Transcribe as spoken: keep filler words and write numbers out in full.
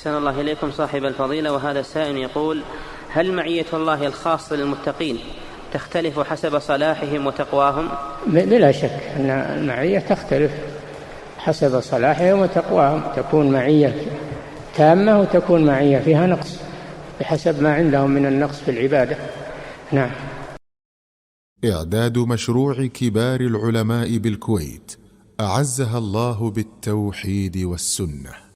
أحسن الله إليكم صاحب الفضيلة. وهذا سائل يقول: هل معية الله الخاصة للمتقين تختلف حسب صلاحهم وتقواهم؟ بلا شك أن المعية تختلف حسب صلاحهم وتقواهم، تكون معية تامة وتكون معية فيها نقص بحسب ما عندهم من النقص في العبادة. نعم. إعداد مشروع كبار العلماء بالكويت أعزها الله بالتوحيد والسنة.